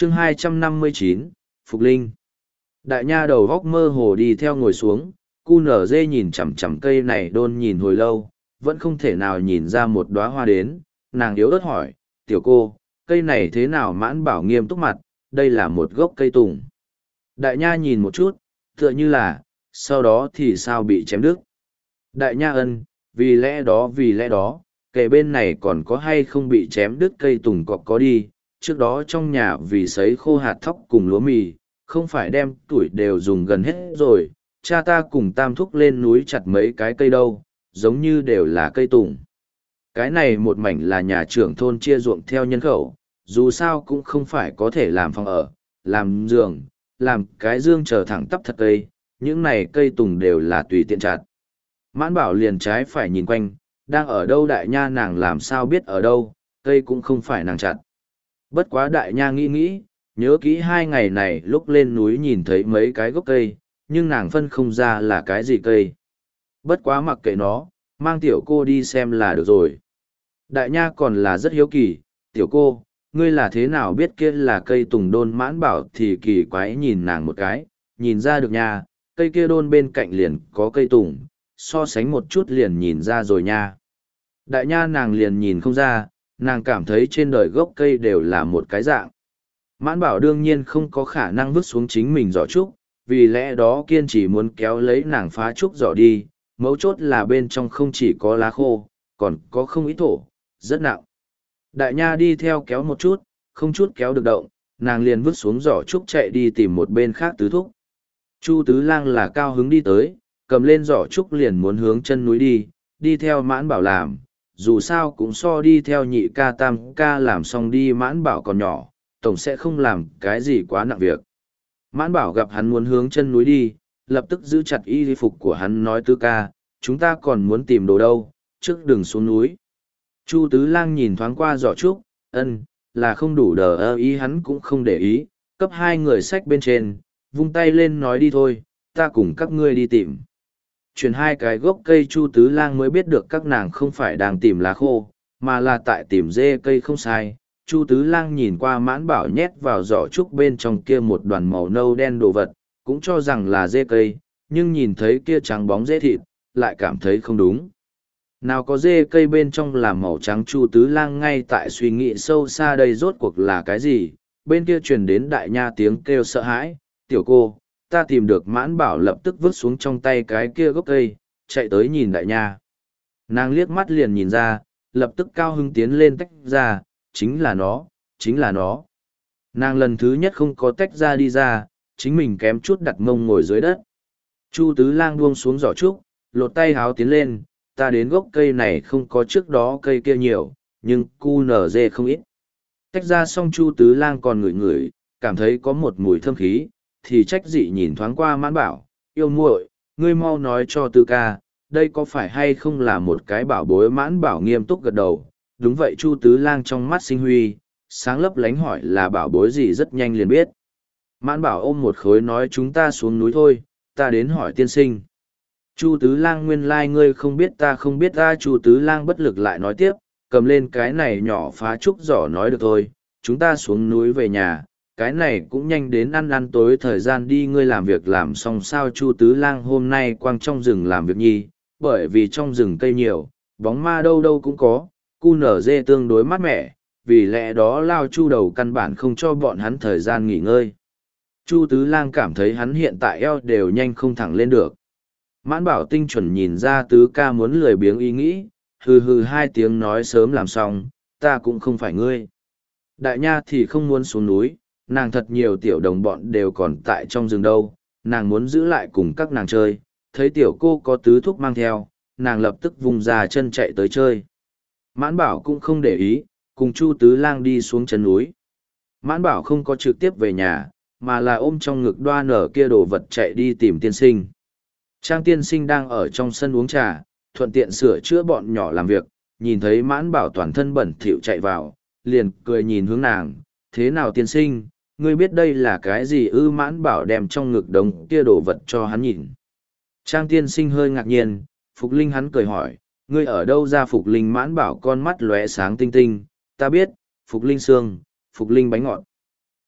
chương 259, Phục Linh. Đại nha đầu góc mơ hồ đi theo ngồi xuống, cu nở dê nhìn chằm chằm cây này đôn nhìn hồi lâu, vẫn không thể nào nhìn ra một đóa hoa đến, nàng yếu ớt hỏi, tiểu cô, cây này thế nào? Mãn Bảo nghiêm túc mặt, đây là một gốc cây tùng. Đại nha nhìn một chút, tựa như là, sau đó thì sao bị chém đứt. Đại nha ân, vì lẽ đó, kể bên này còn có hay không bị chém đứt cây tùng cọc có đi, trước đó trong nhà vì sấy khô hạt thóc cùng lúa mì, không phải đem tuổi đều dùng gần hết rồi, cha ta cùng tam thúc lên núi chặt mấy cái cây đâu, giống như đều là cây tùng. Cái này một mảnh là nhà trưởng thôn chia ruộng theo nhân khẩu, dù sao cũng không phải có thể làm phòng ở, làm giường, làm cái dương chờ thẳng tắp thật cây, những này cây tùng đều là tùy tiện chặt. Mãn Bảo liền trái phải nhìn quanh, đang ở đâu đại nha nàng làm sao biết ở đâu, cây cũng không phải nàng chặt. Bất quá đại nha nghĩ nghĩ, nhớ kỹ 2 ngày này lúc lên núi nhìn thấy mấy cái gốc cây, nhưng nàng phân không ra là cái gì cây. Bất quá mặc kệ nó, mang tiểu cô đi xem là được rồi. Đại nha còn là rất hiếu kỳ, tiểu cô, ngươi là thế nào biết kia là cây tùng đôn? Mãn Bảo thì kỳ quái nhìn nàng một cái, nhìn ra được nha, cây kia đôn bên cạnh liền có cây tùng, so sánh một chút liền nhìn ra rồi nha. Đại nha nàng liền nhìn không ra, nàng cảm thấy trên đời gốc cây đều là một cái dạng. Mãn Bảo đương nhiên không có khả năng vứt xuống chính mình giỏ trúc, vì lẽ đó kiên trì muốn kéo lấy nàng phá trúc giỏ đi, mấu chốt là bên trong không chỉ có lá khô, còn có không ít thổ, rất nặng. Đại nha đi theo kéo một chút, không chút kéo được động, nàng liền vứt xuống giỏ trúc chạy đi tìm một bên khác tứ thúc. Chu Tứ Lang là cao hứng đi tới, cầm lên giỏ trúc liền muốn hướng chân núi đi, đi theo Mãn Bảo làm, dù sao cũng so đi theo nhị ca tam ca làm xong đi. Mãn Bảo còn nhỏ, tổng sẽ không làm cái gì quá nặng việc. Mãn Bảo gặp hắn muốn hướng chân núi đi, lập tức giữ chặt y phục của hắn nói Tứ ca, chúng ta còn muốn tìm đồ đâu, trước đừng xuống núi. Chu Tứ Lang nhìn thoáng qua giỏ trúc, ân, là không đủ đờ ơ ý, hắn cũng không để ý, cấp 2 người xách bên trên, vung tay lên nói đi thôi, ta cùng các ngươi đi tìm. Chuyển 2 cái gốc cây Chu Tứ Lang mới biết được các nàng không phải đang tìm lá khô, mà là tại tìm dê cây không sai. Chu Tứ Lang nhìn qua Mãn Bảo nhét vào giỏ trúc bên trong kia một đoàn màu nâu đen đồ vật, cũng cho rằng là dê cây, nhưng nhìn thấy kia trắng bóng dê thịt, lại cảm thấy không đúng. Nào có dê cây bên trong là màu trắng? Chu Tứ Lang ngay tại suy nghĩ sâu xa đây rốt cuộc là cái gì, bên kia truyền đến đại nha tiếng kêu sợ hãi, tiểu cô, ta tìm được. Mãn Bảo lập tức vứt xuống trong tay cái kia gốc cây, chạy tới nhìn đại nha. Nàng liếc mắt liền nhìn ra, lập tức cao hứng tiến lên tách ra, chính là nó, chính là nó. Nàng lần thứ nhất không có tách ra đi ra, chính mình kém chút đặt mông ngồi dưới đất. Chu Tứ Lang buông xuống giỏ trúc, lột tay háo tiến lên, ta đến gốc cây này không có trước đó cây kia nhiều, nhưng cu nở dê không ít. Tách ra xong Chu Tứ Lang còn ngửi ngửi, cảm thấy có một mùi thơm khí, thì trách dị nhìn thoáng qua Mãn Bảo, yêu muội, ngươi mau nói cho Tư ca, đây có phải hay không là một cái bảo bối? Mãn Bảo nghiêm túc gật đầu, đúng vậy. Chu Tứ Lang trong mắt sinh huy, sáng lấp lánh hỏi là bảo bối gì, rất nhanh liền biết. Mãn Bảo ôm một khối nói chúng ta xuống núi thôi, ta đến hỏi tiên sinh. Chu Tứ Lang nguyên lai ngươi không biết ta không biết ta. Chu Tứ Lang bất lực lại nói tiếp, cầm lên cái này nhỏ phá trúc giỏ nói được thôi, chúng ta xuống núi về nhà, cái này cũng nhanh đến ăn tối thời gian đi. Ngươi làm việc làm xong sao? Chu Tứ Lang hôm nay quang trong rừng làm việc nhi, bởi vì trong rừng cây nhiều, bóng ma đâu đâu cũng có, cu nở dê tương đối mát mẻ, vì lẽ đó Lao Chu đầu căn bản không cho bọn hắn thời gian nghỉ ngơi. Chu Tứ Lang cảm thấy hắn hiện tại eo đều nhanh không thẳng lên được. Mãn Bảo tinh chuẩn nhìn ra Tứ ca muốn lười biếng ý nghĩ, hừ hừ 2 tiếng nói sớm làm xong, ta cũng không phải ngươi. Đại nha thì không muốn xuống núi, nàng thật nhiều tiểu đồng bọn đều còn tại trong rừng đâu, nàng muốn giữ lại cùng các nàng chơi, thấy tiểu cô có Tứ thúc mang theo, nàng lập tức vùng ra chân chạy tới chơi. Mãn Bảo cũng không để ý, cùng Chu Tứ Lang đi xuống chân núi. Mãn Bảo không có trực tiếp về nhà, mà là ôm trong ngực đoa nở kia đồ vật chạy đi tìm tiên sinh. Trang tiên sinh đang ở trong sân uống trà, thuận tiện sửa chữa bọn nhỏ làm việc, nhìn thấy Mãn Bảo toàn thân bẩn thỉu chạy vào, liền cười nhìn hướng nàng, thế nào tiên sinh, ngươi biết đây là cái gì ư? Mãn Bảo đem trong ngực đống kia đồ vật cho hắn nhìn. Trang tiên sinh hơi ngạc nhiên, Phục Linh, hắn cười hỏi, ngươi ở đâu ra? Phục Linh. Mãn Bảo con mắt lóe sáng tinh tinh, ta biết, Phục Linh xương, Phục Linh bánh ngọt.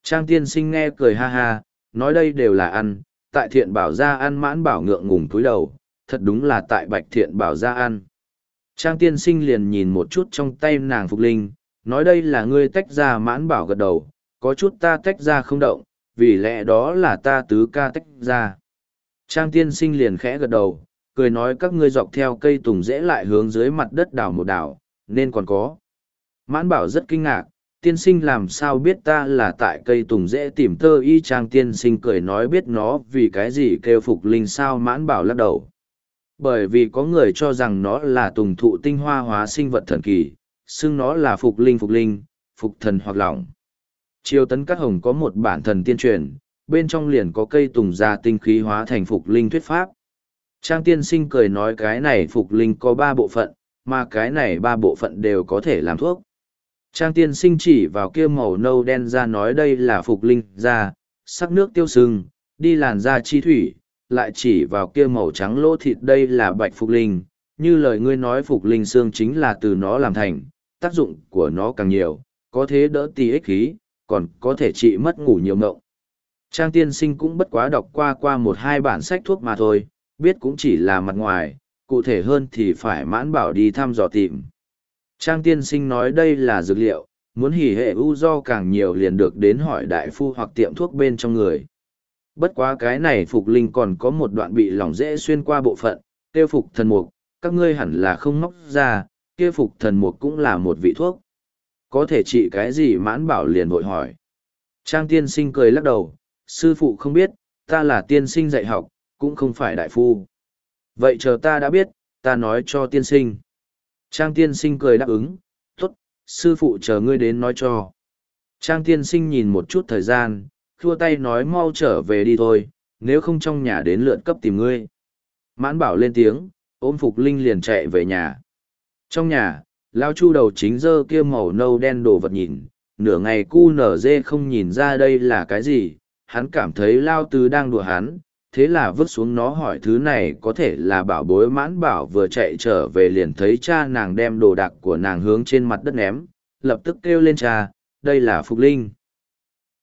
Trang tiên sinh nghe cười ha ha, nói đây đều là ăn, tại thiện bảo gia ăn. Mãn bảo ngượng ngùng cúi đầu, thật đúng là tại bạch thiện bảo gia ăn. Trang tiên sinh liền nhìn một chút trong tay nàng Phục Linh, nói đây là ngươi tách ra. Mãn bảo gật đầu, có chút ta tách ra không động, vì lẽ đó là ta tứ ca tách ra. Trang tiên sinh liền khẽ gật đầu, cười nói các ngươi dọc theo cây tùng rễ lại hướng dưới mặt đất đào một đảo, nên còn có. Mãn bảo rất kinh ngạc, tiên sinh làm sao biết ta là tại cây tùng rễ tìm tơ y. Trang tiên sinh cười nói biết nó vì cái gì kêu Phục Linh sao. Mãn bảo lắc đầu. Bởi vì có người cho rằng nó là tùng thụ tinh hoa hóa sinh vật thần kỳ, xưng nó là Phục Linh, Phục thần hoặc lỏng. Triều Tấn Cát Hồng có một bản thần tiên truyền, bên trong liền có cây tùng ra tinh khí hóa thành Phục Linh thuyết pháp. Trang tiên sinh cười nói cái này Phục Linh có 3 bộ phận, mà cái này 3 bộ phận đều có thể làm thuốc. Trang tiên sinh chỉ vào kia màu nâu đen ra nói đây là Phục Linh da, sắc nước tiêu sưng, đi làn da chi thủy, lại chỉ vào kia màu trắng lỗ thịt đây là bạch Phục Linh. Như lời ngươi nói Phục Linh xương chính là từ nó làm thành, tác dụng của nó càng nhiều, có thể đỡ tì ích khí, còn có thể trị mất ngủ nhiều mộng. Trang tiên sinh cũng bất quá đọc qua 1-2 bản sách thuốc mà thôi, biết cũng chỉ là mặt ngoài, cụ thể hơn thì phải Mãn bảo đi thăm dò tìm. Trang tiên sinh nói đây là dược liệu, muốn hỉ hệ u do càng nhiều liền được đến hỏi đại phu hoặc tiệm thuốc bên trong người. Bất quá cái này Phục Linh còn có một đoạn bị lỏng dễ xuyên qua bộ phận, tiêu phục thần mục, các ngươi hẳn là không móc ra, kia phục thần mục cũng là một vị thuốc. Có thể trị cái gì? Mãn bảo liền vội hỏi. Trang tiên sinh cười lắc đầu, sư phụ không biết, ta là tiên sinh dạy học, cũng không phải đại phu. Vậy chờ ta đã biết, ta nói cho tiên sinh. Trang tiên sinh cười đáp ứng, tốt, sư phụ chờ ngươi đến nói cho. Trang tiên sinh nhìn một chút thời gian, khua tay nói mau trở về đi thôi, nếu không trong nhà đến lượt cấp tìm ngươi. Mãn bảo lên tiếng, ôm Phục Linh liền chạy về nhà. Trong nhà, Lao Chu đầu chính dơ kia màu nâu đen đồ vật nhìn, nửa ngày cu nở dê không nhìn ra đây là cái gì, hắn cảm thấy Lao Tứ đang đùa hắn, thế là vứt xuống nó hỏi thứ này có thể là bảo bối. Mãn bảo vừa chạy trở về liền thấy cha nàng đem đồ đạc của nàng hướng trên mặt đất ném, lập tức kêu lên cha, đây là Phục Linh.